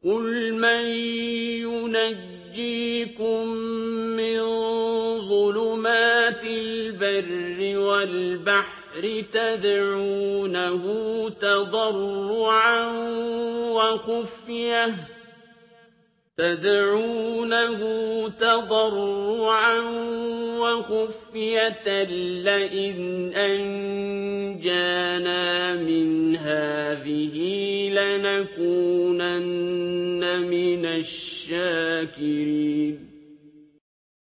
قُلْ مَن يُنَجِّيكُم مِّن ظُلُمَاتِ الْبَرِّ وَالْبَحْرِ تَدْعُونَهُ تَضَرُّعًا وَخُفْيَةً لَّئِنْ أَنجَانَا مِنْ هَٰذِهِ لَنَكُونَنَّ مِنَ الشَّاكِرِينَ